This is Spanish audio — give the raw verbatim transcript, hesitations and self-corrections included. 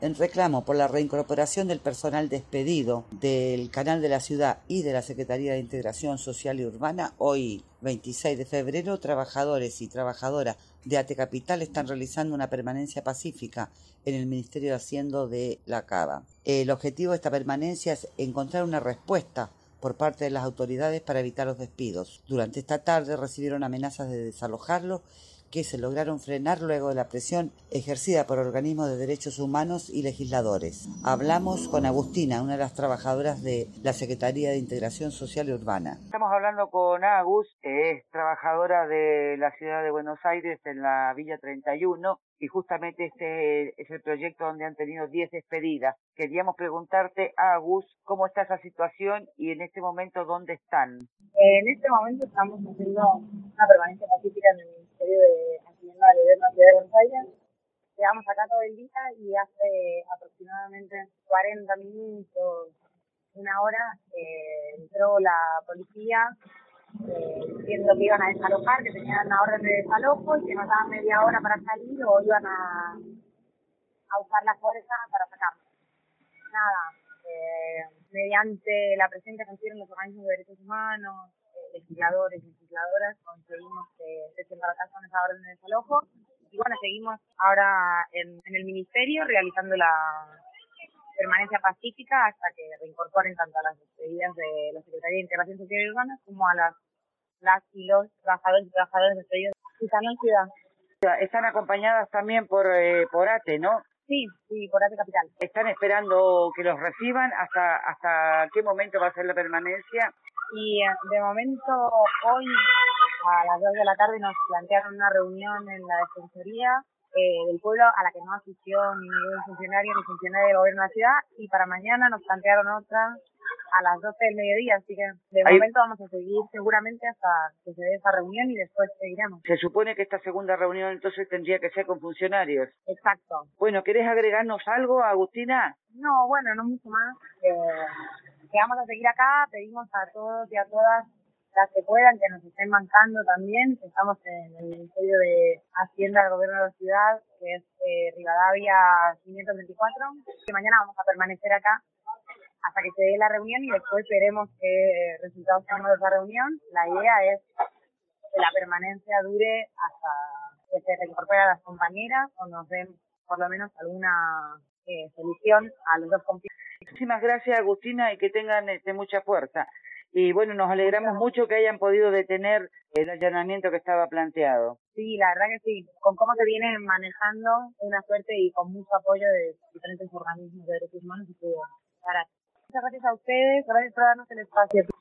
En reclamo por la reincorporación del personal despedido del Canal de la Ciudad y de la Secretaría de Integración Social y Urbana, hoy veintiséis de febrero, trabajadores y trabajadoras de ATE Capital están realizando una permanencia pacífica en el Ministerio de Hacienda de La Cava. El objetivo de esta permanencia es encontrar una respuesta por parte de las autoridades para evitar los despidos. Durante esta tarde recibieron amenazas de desalojarlos que se lograron frenar luego de la presión ejercida por organismos de derechos humanos y legisladores. Hablamos con Agustina, una de las trabajadoras de la Secretaría de Integración Social y Urbana. Estamos hablando con Agus, que es trabajadora de la ciudad de Buenos Aires en la Villa treinta y uno, y justamente este es el proyecto donde han tenido diez despedidas. Queríamos preguntarte, Agus, ¿cómo está esa situación y en este momento dónde están? En este momento estamos haciendo una permanencia pacífica en el Ministerio de Hacienda del Gobierno de la Ciudad de Buenos Aires. Llegamos acá todo el día y hace aproximadamente cuarenta minutos, una hora, eh, entró la policía eh, diciendo que iban a desalojar, que tenían una orden de desalojo y que nos daban media hora para salir o iban a, a usar la fuerza para sacarnos. Nada, eh, mediante la presión que consiguieron los organismos de derechos humanos, eh, legisladores y legisladoras, conseguimos que se echen para atrás con esa orden de desalojo. Y bueno, seguimos ahora en, en el ministerio realizando la permanencia pacífica hasta que reincorporen tanto a las despedidas de la Secretaría de Integración Social y Urbana como a las, las y los trabajadores y trabajadoras despedidos de Canal Ciudad. Están acompañadas también por, eh, por ATE, ¿no? Sí, sí, por ATE Capital. ¿Están esperando que los reciban? ¿Hasta hasta qué momento va a ser la permanencia? Y de momento, hoy a las dos de la tarde nos plantearon una reunión en la Defensoría eh, del Pueblo a la que no asistió ningún funcionario ni funcionario del Gobierno de la Ciudad, y para mañana nos plantearon otra a las doce del mediodía, así que de Ahí... momento vamos a seguir seguramente hasta que se dé esa reunión y después seguiremos. Se supone que esta segunda reunión entonces tendría que ser con funcionarios. Exacto. Bueno, ¿querés agregarnos algo, Agustina? No, bueno, no mucho más. Eh, que vamos a seguir acá, pedimos a todos y a todas las que puedan, que nos estén bancando también. Estamos en el Ministerio de Hacienda del Gobierno de la Ciudad, que es eh, Rivadavia quinientos veinticuatro, que mañana vamos a permanecer acá hasta que se dé la reunión y después veremos qué resultados tenemos de esa reunión. La idea es que la permanencia dure hasta que se reincorporen a las compañeras o nos den por lo menos alguna eh, solución a los dos conflictos. Muchísimas gracias, Agustina, y que tengan este, mucha fuerza. Y bueno, nos alegramos mucho que hayan podido detener el allanamiento que estaba planteado. Sí, la verdad que sí. Con cómo se viene manejando, una suerte y con mucho apoyo de diferentes organismos de derechos humanos. Y que, muchas gracias a ustedes, gracias por darnos el espacio.